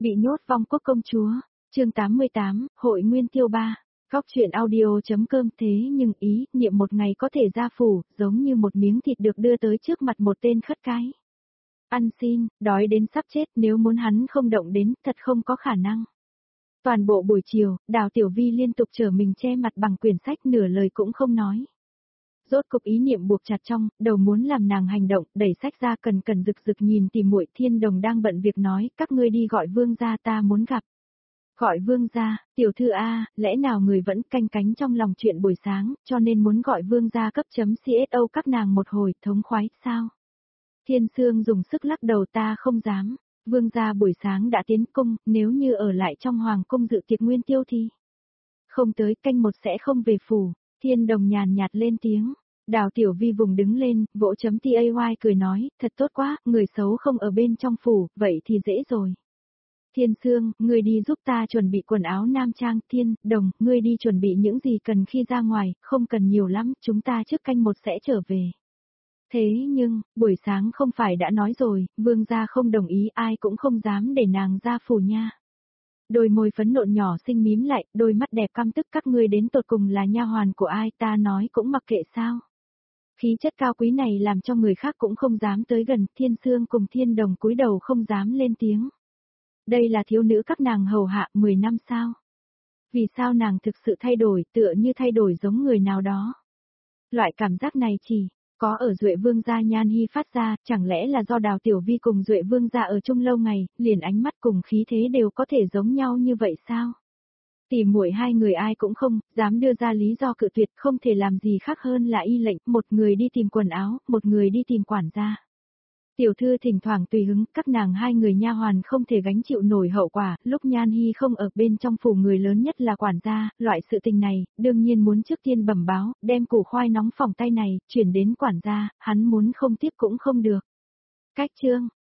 Bị nhốt vong quốc công chúa, chương 88, hội nguyên tiêu ba. Góc chuyện audio.com thế nhưng ý, niệm một ngày có thể ra phủ, giống như một miếng thịt được đưa tới trước mặt một tên khất cái. Ăn xin, đói đến sắp chết, nếu muốn hắn không động đến, thật không có khả năng. Toàn bộ buổi chiều, Đào Tiểu Vi liên tục trở mình che mặt bằng quyển sách, nửa lời cũng không nói. Rốt cục ý niệm buộc chặt trong, đầu muốn làm nàng hành động, đẩy sách ra cần rực rực nhìn tìm muội. Thiên Đồng đang bận việc nói, các ngươi đi gọi vương gia, ta muốn gặp. Gọi vương gia, tiểu thư A, lẽ nào người vẫn canh cánh trong lòng chuyện buổi sáng, cho nên muốn gọi vương gia cấp chấm CSO các nàng một hồi, thống khoái, sao? Thiên Sương dùng sức lắc đầu, ta không dám. Vương gia buổi sáng đã tiến cung, nếu như ở lại trong hoàng cung dự tiệc nguyên tiêu thì không tới canh một sẽ không về phủ. Thiên Đồng nhàn nhạt lên tiếng. Đào Tiểu Vi vùng đứng lên, vỗ chấm tay cười nói, thật tốt quá, người xấu không ở bên trong phủ, vậy thì dễ rồi. Thiên Sương, ngươi đi giúp ta chuẩn bị quần áo nam trang. Thiên Đồng, ngươi đi chuẩn bị những gì cần khi ra ngoài, không cần nhiều lắm, chúng ta trước canh một sẽ trở về. Thế nhưng, buổi sáng không phải đã nói rồi, vương gia không đồng ý, ai cũng không dám để nàng ra phủ nha. Đôi môi phấn nộn nhỏ xinh mím lại, đôi mắt đẹp căm tức, các ngươi đến tột cùng là nha hoàn của ai, ta nói cũng mặc kệ sao. Khí chất cao quý này làm cho người khác cũng không dám tới gần. Thiên Sương cùng Thiên Đồng cúi đầu không dám lên tiếng. Đây là thiếu nữ các nàng hầu hạ 10 năm sao? Vì sao nàng thực sự thay đổi, tựa như thay đổi giống người nào đó? Loại cảm giác này chỉ có ở Duệ Vương gia Nhan Hi phát ra, chẳng lẽ là do Đào Tiểu Vi cùng Duệ Vương gia ở chung lâu ngày, liền ánh mắt cùng khí thế đều có thể giống nhau như vậy sao? Tỷ muội hai người ai cũng không dám đưa ra lý do cự tuyệt, không thể làm gì khác hơn là y lệnh, một người đi tìm quần áo, một người đi tìm quản gia. Tiểu thư thỉnh thoảng tùy hứng, các nàng hai người nha hoàn không thể gánh chịu nổi hậu quả, lúc Nhan Hi không ở bên trong phủ người lớn nhất là quản gia, loại sự tình này, đương nhiên muốn trước tiên bẩm báo, đem củ khoai nóng phỏng tay này, chuyển đến quản gia, hắn muốn không tiếp cũng không được. Cách chương,